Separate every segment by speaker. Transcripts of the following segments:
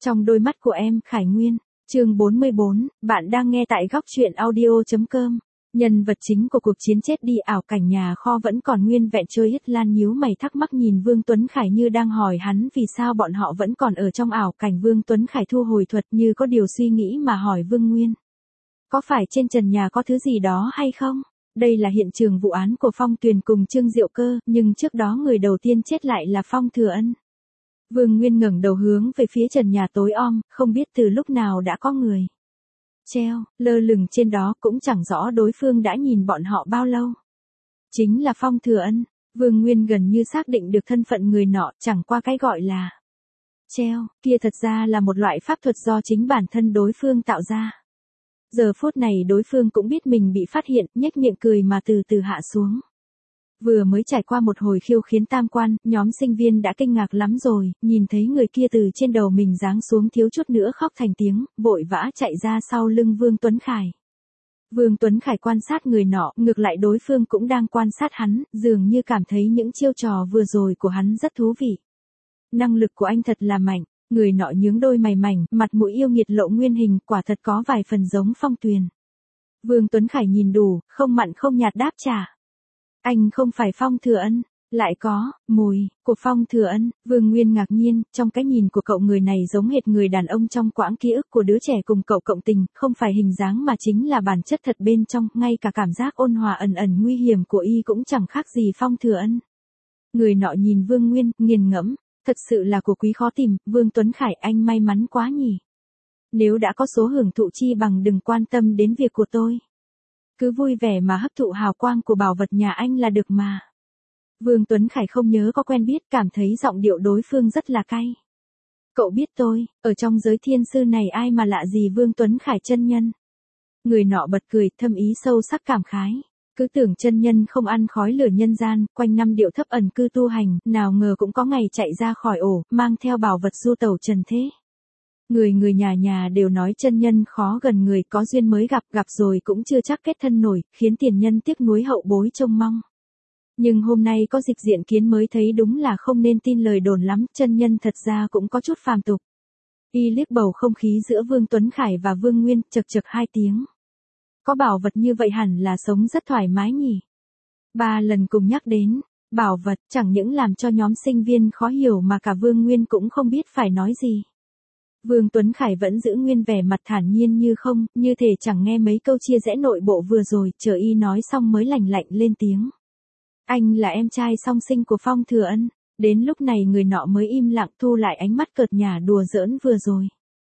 Speaker 1: Trong đôi mắt của em, Khải Nguyên. Chương 44, bạn đang nghe tại góc truyện audio.com. Nhân vật chính của cuộc chiến chết đi ảo cảnh nhà kho vẫn còn nguyên vẹn. Trôi Hít Lan nhíu mày thắc mắc nhìn Vương Tuấn Khải như đang hỏi hắn vì sao bọn họ vẫn còn ở trong ảo cảnh. Vương Tuấn Khải thu hồi thuật như có điều suy nghĩ mà hỏi Vương Nguyên. Có phải trên trần nhà có thứ gì đó hay không? Đây là hiện trường vụ án của Phong Tuyền cùng Trương Diệu Cơ, nhưng trước đó người đầu tiên chết lại là Phong Thừa Ân. Vương Nguyên ngẩng đầu hướng về phía trần nhà tối om, không biết từ lúc nào đã có người treo, lơ lửng trên đó, cũng chẳng rõ đối phương đã nhìn bọn họ bao lâu. Chính là Phong Thừa Ân. Vương Nguyên gần như xác định được thân phận người nọ, chẳng qua cái gọi là treo kia thật ra là một loại pháp thuật do chính bản thân đối phương tạo ra. Giờ phút này đối phương cũng biết mình bị phát hiện, nhếch miệng cười mà từ từ hạ xuống. Vừa mới trải qua một hồi khiêu khiến tam quan, nhóm sinh viên đã kinh ngạc lắm rồi, nhìn thấy người kia từ trên đầu mình giáng xuống thiếu chút nữa khóc thành tiếng, vội vã chạy ra sau lưng Vương Tuấn Khải. Vương Tuấn Khải quan sát người nọ, ngược lại đối phương cũng đang quan sát hắn, dường như cảm thấy những chiêu trò vừa rồi của hắn rất thú vị. Năng lực của anh thật là mạnh. Người nọ nhướng đôi mày mảnh, mặt mũi yêu nghiệt lộ nguyên hình, quả thật có vài phần giống Phong Tuyền. Vương Tuấn Khải nhìn đủ, không mặn không nhạt đáp trả. Anh không phải Phong Thừa Ân, lại có mùi của Phong Thừa Ân. Vương Nguyên ngạc nhiên, trong cái nhìn của cậu người này giống hệt người đàn ông trong quãng ký ức của đứa trẻ cùng cậu cộng tình, không phải hình dáng mà chính là bản chất thật bên trong, ngay cả cảm giác ôn hòa ẩn ẩn nguy hiểm của y cũng chẳng khác gì Phong Thừa Ân. Người nọ nhìn Vương Nguyên, nghiền ngẫm. Thật sự là của quý khó tìm, Vương Tuấn Khải anh may mắn quá nhỉ. Nếu đã có số hưởng thụ chi bằng đừng quan tâm đến việc của tôi. Cứ vui vẻ mà hấp thụ hào quang của bảo vật nhà anh là được mà. Vương Tuấn Khải không nhớ có quen biết, cảm thấy giọng điệu đối phương rất là cay. Cậu biết tôi, ở trong giới thiên sư này ai mà lạ gì Vương Tuấn Khải chân nhân. Người nọ bật cười, thâm ý sâu sắc cảm khái. Cứ tưởng chân nhân không ăn khói lửa nhân gian, quanh năm điệu thấp ẩn cư tu hành, nào ngờ cũng có ngày chạy ra khỏi ổ, mang theo bảo vật du tẩu trần thế. Người nhà nhà đều nói chân nhân khó gần người, có duyên mới gặp rồi cũng chưa chắc kết thân nổi, khiến tiền nhân tiếc nuối hậu bối trông mong. Nhưng hôm nay có dịch diện kiến mới thấy đúng là không nên tin lời đồn lắm, chân nhân thật ra cũng có chút phàm tục. Y liếc bầu không khí giữa Vương Tuấn Khải và Vương Nguyên, chật chật hai tiếng. Có bảo vật như vậy hẳn là sống rất thoải mái nhỉ. 3 lần cùng nhắc đến bảo vật, chẳng những làm cho nhóm sinh viên khó hiểu mà cả Vương Nguyên cũng không biết phải nói gì. Vương Tuấn Khải vẫn giữ nguyên vẻ mặt thản nhiên như không, như thể chẳng nghe mấy câu chia rẽ nội bộ vừa rồi, chờ y nói xong mới lạnh lạnh lên tiếng. Anh là em trai song sinh của Phong Thừa Ân. Đến lúc này người nọ mới im lặng thu lại ánh mắt cợt nhả đùa giỡn vừa rồi.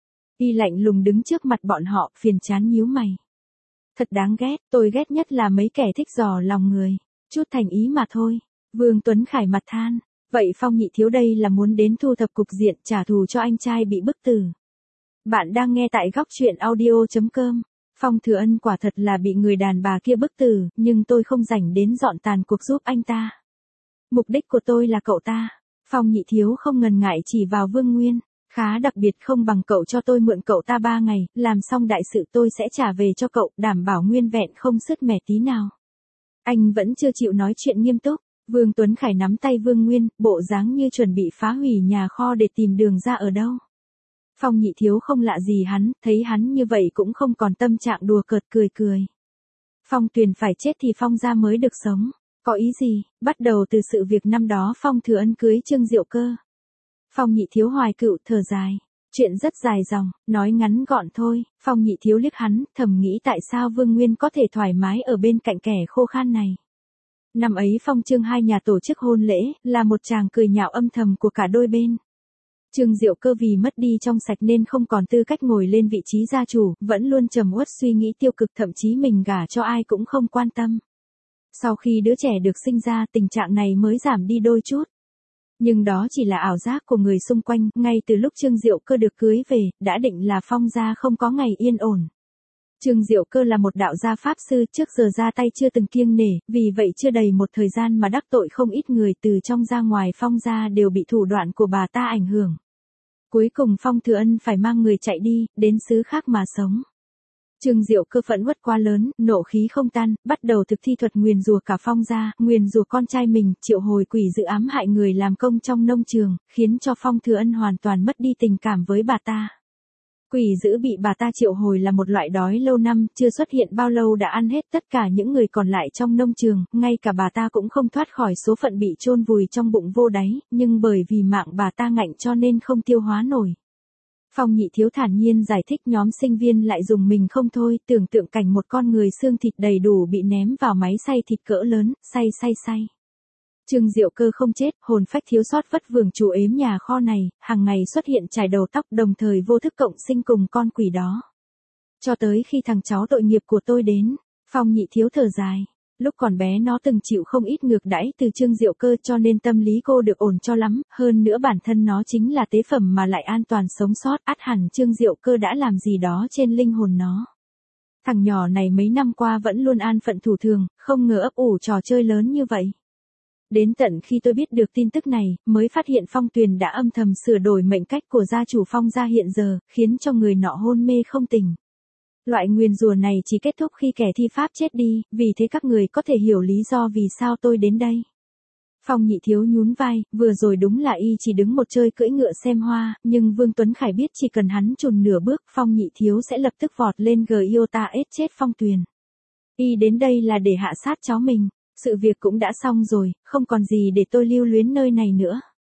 Speaker 1: Y lạnh lùng đứng trước mặt bọn họ, phiền chán nhíu mày. Thật đáng ghét, tôi ghét nhất là mấy kẻ thích dò lòng người. Chút thành ý mà thôi. Vương Tuấn Khải mặt than. Vậy Phong nhị thiếu đây là muốn đến thu thập cục diện trả thù cho anh trai bị bức tử. Bạn đang nghe tại góc truyện audio.com. Phong Thừa Ân quả thật là bị người đàn bà kia bức tử, nhưng tôi không rảnh đến dọn tàn cuộc giúp anh ta. Mục đích của tôi là cậu ta. Phong nhị thiếu không ngần ngại chỉ vào Vương Nguyên. Khá đặc biệt, không bằng cậu cho tôi mượn cậu ta 3 ngày, làm xong đại sự tôi sẽ trả về cho cậu, đảm bảo nguyên vẹn không sứt mẻ tí nào. Anh vẫn chưa chịu nói chuyện nghiêm túc. Vương Tuấn Khải nắm tay Vương Nguyên, bộ dáng như chuẩn bị phá hủy nhà kho để tìm đường ra ở đâu. Phong nhị thiếu không lạ gì hắn, thấy hắn như vậy cũng không còn tâm trạng đùa cợt cười cười. Phong Tuyền phải chết thì Phong gia mới được sống. Có ý gì? Bắt đầu từ sự việc năm đó Phong Thừa Ân cưới Trương Diệu Cơ. Phong nhị thiếu hoài cựu thở dài. Chuyện rất dài dòng, nói ngắn gọn thôi. Phong nhị thiếu liếc hắn, thầm nghĩ tại sao Vương Nguyên có thể thoải mái ở bên cạnh kẻ khô khan này. Năm ấy Phong Trương hai nhà tổ chức hôn lễ, là một tràng cười nhạo âm thầm của cả đôi bên. Trương Diệu Cơ vì mất đi trong sạch nên không còn tư cách ngồi lên vị trí gia chủ, vẫn luôn trầm uất suy nghĩ tiêu cực, thậm chí mình gả cho ai cũng không quan tâm. Sau khi đứa trẻ được sinh ra, tình trạng này mới giảm đi đôi chút. Nhưng đó chỉ là ảo giác của người xung quanh, ngay từ lúc Trương Diệu Cơ được cưới về, đã định là Phong gia không có ngày yên ổn. Trương Diệu Cơ là một đạo gia pháp sư, trước giờ ra tay chưa từng kiêng nể, vì vậy chưa đầy một thời gian mà đắc tội không ít người, từ trong ra ngoài Phong gia đều bị thủ đoạn của bà ta ảnh hưởng. Cuối cùng Phong Thừa Ân phải mang người chạy đi, đến xứ khác mà sống. Trương Diệu Cơ phẫn uất quá lớn, nộ khí không tan, bắt đầu thực thi thuật nguyền rủa cả Phong gia, nguyền rủa con trai mình, triệu hồi quỷ dữ ám hại người làm công trong nông trường, khiến cho Phong Thừa Ân hoàn toàn mất đi tình cảm với bà ta. Quỷ dữ bị bà ta triệu hồi là một loại đói lâu năm, chưa xuất hiện bao lâu đã ăn hết tất cả những người còn lại trong nông trường, ngay cả bà ta cũng không thoát khỏi số phận bị chôn vùi trong bụng vô đáy, nhưng bởi vì mạng bà ta ngạnh cho nên không tiêu hóa nổi. Phong Nhị Thiếu thản nhiên giải thích, nhóm sinh viên lại dùng mình không thôi, tưởng tượng cảnh một con người xương thịt đầy đủ bị ném vào máy xay thịt cỡ lớn, xay. Trương Diệu Cơ không chết, hồn phách thiếu sót vất vưởng chủ ếm nhà kho này, hàng ngày xuất hiện chải đầu tóc, đồng thời vô thức cộng sinh cùng con quỷ đó. Cho tới khi thằng cháu tội nghiệp của tôi đến, Phong Nhị Thiếu thở dài. Lúc còn bé nó từng chịu không ít ngược đãi từ Trương Diệu Cơ cho nên tâm lý cô được ổn cho lắm, hơn nữa bản thân nó chính là tế phẩm mà lại an toàn sống sót, ắt hẳn Trương Diệu Cơ đã làm gì đó trên linh hồn nó. Thằng nhỏ này mấy năm qua vẫn luôn an phận thủ thường, không ngờ ấp ủ trò chơi lớn như vậy. Đến tận khi tôi biết được tin tức này, mới phát hiện Phong Tuyền đã âm thầm sửa đổi mệnh cách của gia chủ Phong gia hiện giờ, khiến cho người nọ hôn mê không tỉnh. Loại nguyền rủa này chỉ kết thúc khi kẻ thi pháp chết đi, vì thế các người có thể hiểu lý do vì sao tôi đến đây. Phong Nhị Thiếu nhún vai, vừa rồi đúng là y chỉ đứng một chơi cưỡi ngựa xem hoa, nhưng Vương Tuấn Khải biết chỉ cần hắn chùn nửa bước, Phong Nhị Thiếu sẽ lập tức vọt lên Giota ết chết Phong Tuyền. Y đến đây là để hạ sát cháu mình, sự việc cũng đã xong rồi, không còn gì để tôi lưu luyến nơi này nữa.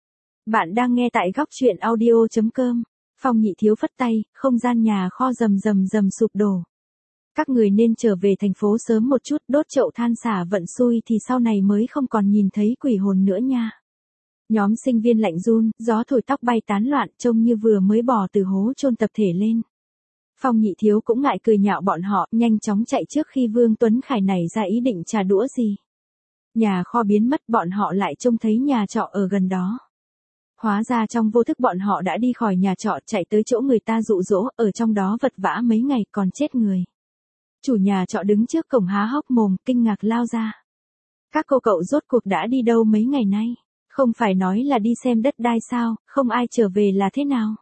Speaker 1: Bạn đang nghe tại góc truyện audio.com. Phong Nhị Thiếu phất tay, không gian nhà kho rầm sụp đổ. Các người nên trở về thành phố sớm một chút, đốt chậu than xả vận xui thì sau này mới không còn nhìn thấy quỷ hồn nữa nha. Nhóm sinh viên lạnh run, gió thổi tóc bay tán loạn, trông như vừa mới bò từ hố chôn tập thể lên. Phong Nhị Thiếu cũng ngại cười nhạo bọn họ, nhanh chóng chạy trước khi Vương Tuấn Khải nảy ra ý định trả đũa gì. Nhà kho biến mất, bọn họ lại trông thấy nhà trọ ở gần đó. Hóa ra trong vô thức bọn họ đã đi khỏi nhà trọ chạy tới chỗ người ta dụ dỗ, ở trong đó vật vã mấy ngày còn chết người. Chủ nhà trọ đứng trước cổng há hốc mồm, kinh ngạc lao ra. Các cô cậu rốt cuộc đã đi đâu mấy ngày nay? Không phải nói là đi xem đất đai sao, không ai trở về là thế nào?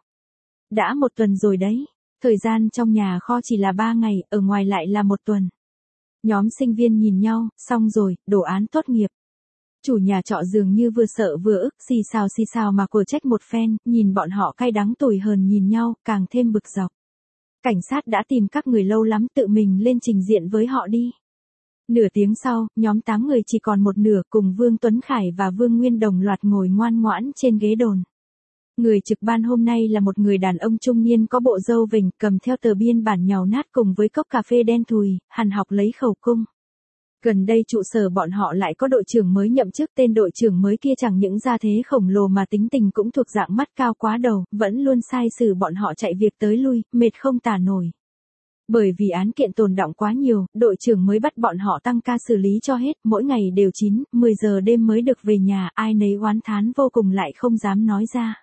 Speaker 1: Đã 1 tuần rồi đấy, thời gian trong nhà kho chỉ là 3 ngày, ở ngoài lại là 1 tuần. Nhóm sinh viên nhìn nhau, xong rồi, đồ án tốt nghiệp. Chủ nhà trọ dường như vừa sợ vừa ức, xì xào mà của trách một phen, nhìn bọn họ cay đắng tủi hờn nhìn nhau, càng thêm bực dọc. Cảnh sát đã tìm các người lâu lắm, tự mình lên trình diện với họ đi. Nửa tiếng sau, nhóm 8 người chỉ còn một nửa, cùng Vương Tuấn Khải và Vương Nguyên đồng loạt ngồi ngoan ngoãn trên ghế đồn. Người trực ban hôm nay là một người đàn ông trung niên có bộ râu vểnh, cầm theo tờ biên bản nhàu nát cùng với cốc cà phê đen thùi, hằn học lấy khẩu cung. Gần đây trụ sở bọn họ lại có đội trưởng mới nhậm chức, tên đội trưởng mới kia chẳng những gia thế khổng lồ mà tính tình cũng thuộc dạng mắt cao quá đầu, vẫn luôn sai xử bọn họ chạy việc tới lui, mệt không tả nổi. Bởi vì án kiện tồn đọng quá nhiều, đội trưởng mới bắt bọn họ tăng ca xử lý cho hết, mỗi ngày đều 9, 10 giờ đêm mới được về nhà, ai nấy oán thán vô cùng lại không dám nói ra.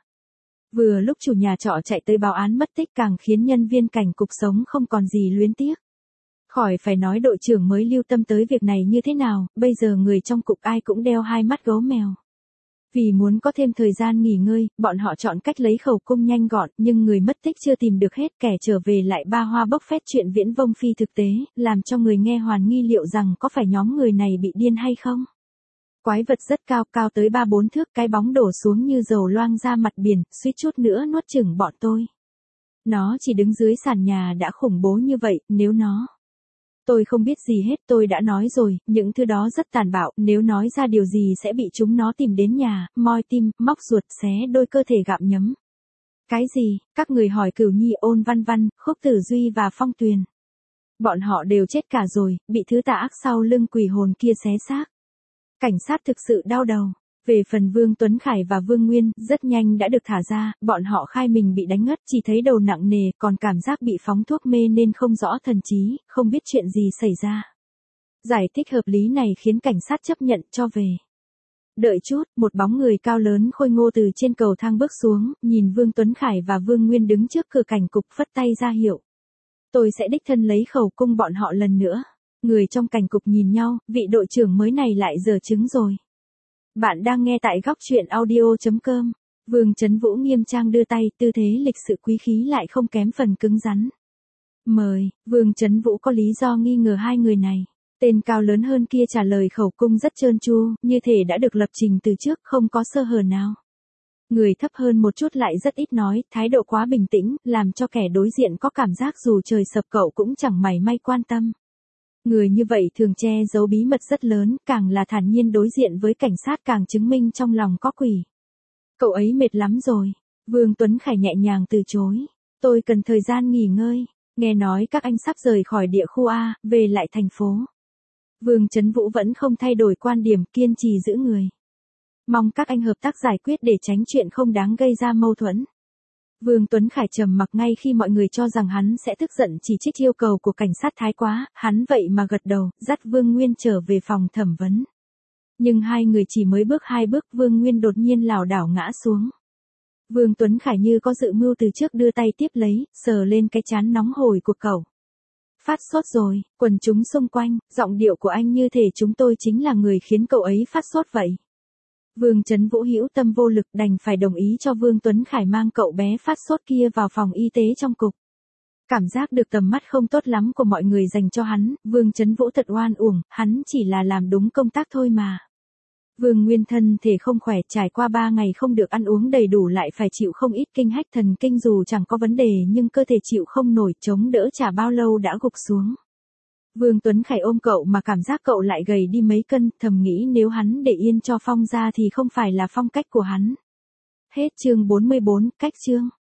Speaker 1: Vừa lúc chủ nhà trọ chạy tới báo án mất tích càng khiến nhân viên cảnh cục sống không còn gì luyến tiếc. Khỏi phải nói đội trưởng mới lưu tâm tới việc này như thế nào, bây giờ người trong cục ai cũng đeo 2 mắt gấu mèo. Vì muốn có thêm thời gian nghỉ ngơi, bọn họ chọn cách lấy khẩu cung nhanh gọn, nhưng người mất tích chưa tìm được hết, kẻ trở về lại ba hoa bốc phét chuyện viễn vông phi thực tế, làm cho người nghe hoàn nghi liệu rằng có phải nhóm người này bị điên hay không. Quái vật rất cao, cao tới 3-4 thước, cái bóng đổ xuống như dầu loang ra mặt biển, suýt chút nữa nuốt chửng bọn tôi. Nó chỉ đứng dưới sàn nhà đã khủng bố như vậy, nếu nó... Tôi không biết gì hết, tôi đã nói rồi, những thứ đó rất tàn bạo, nếu nói ra điều gì sẽ bị chúng nó tìm đến nhà, moi tim, móc ruột, xé đôi cơ thể gặm nhấm. Cái gì? Các người hỏi Cửu Nhi, Ôn Văn Văn, Khúc Tử Duy và Phong Tuyền. Bọn họ đều chết cả rồi, bị thứ tà ác sau lưng quỷ hồn kia xé xác. Cảnh sát thực sự đau đầu. Về phần Vương Tuấn Khải và Vương Nguyên, rất nhanh đã được thả ra, bọn họ khai mình bị đánh ngất, chỉ thấy đầu nặng nề, còn cảm giác bị phóng thuốc mê nên không rõ thần trí, không biết chuyện gì xảy ra. Giải thích hợp lý này khiến cảnh sát chấp nhận cho về. Đợi chút, một bóng người cao lớn khôi ngô từ trên cầu thang bước xuống, nhìn Vương Tuấn Khải và Vương Nguyên đứng trước cửa cảnh cục phất tay ra hiệu. Tôi sẽ đích thân lấy khẩu cung bọn họ lần nữa. Người trong cảnh cục nhìn nhau, vị đội trưởng mới này lại dở chứng rồi. Bạn đang nghe tại góc truyện audio.com. Vương Chấn Vũ nghiêm trang đưa tay, tư thế lịch sự quý khí lại không kém phần cứng rắn. Mời, Vương Chấn Vũ có lý do nghi ngờ hai người này. Tên cao lớn hơn kia trả lời khẩu cung rất trơn tru, như thể đã được lập trình từ trước, không có sơ hở nào. Người thấp hơn một chút lại rất ít nói, thái độ quá bình tĩnh, làm cho kẻ đối diện có cảm giác dù trời sập cậu cũng chẳng mảy may quan tâm. Người như vậy thường che giấu bí mật rất lớn, càng là thản nhiên đối diện với cảnh sát càng chứng minh trong lòng có quỷ. Cậu ấy mệt lắm rồi. Vương Tuấn Khải nhẹ nhàng từ chối. Tôi cần thời gian nghỉ ngơi. Nghe nói các anh sắp rời khỏi địa khu A, về lại thành phố. Vương Chấn Vũ vẫn không thay đổi quan điểm, kiên trì giữ người. Mong các anh hợp tác giải quyết để tránh chuyện không đáng gây ra mâu thuẫn. Vương Tuấn Khải trầm mặc ngay khi mọi người cho rằng hắn sẽ tức giận chỉ trích yêu cầu của cảnh sát thái quá, hắn vậy mà gật đầu, dắt Vương Nguyên trở về phòng thẩm vấn. Nhưng hai người chỉ mới bước 2 bước, Vương Nguyên đột nhiên lảo đảo ngã xuống. Vương Tuấn Khải như có dự mưu từ trước đưa tay tiếp lấy, sờ lên cái trán nóng hổi của cậu. Phát sốt rồi, quần chúng xung quanh, giọng điệu của anh như thể chúng tôi chính là người khiến cậu ấy phát sốt vậy. Vương Chấn Vũ hữu tâm vô lực đành phải đồng ý cho Vương Tuấn Khải mang cậu bé phát sốt kia vào phòng y tế trong cục. Cảm giác được tầm mắt không tốt lắm của mọi người dành cho hắn, Vương Chấn Vũ thật oan uổng, hắn chỉ là làm đúng công tác thôi mà. Vương Nguyên thân thể không khỏe, trải qua 3 ngày không được ăn uống đầy đủ lại phải chịu không ít kinh hách thần kinh, dù chẳng có vấn đề nhưng cơ thể chịu không nổi, chống đỡ chả bao lâu đã gục xuống. Vương Tuấn Khải ôm cậu mà cảm giác cậu lại gầy đi mấy cân, thầm nghĩ nếu hắn để yên cho Phong ra thì không phải là phong cách của hắn. Hết chương 44, cách chương.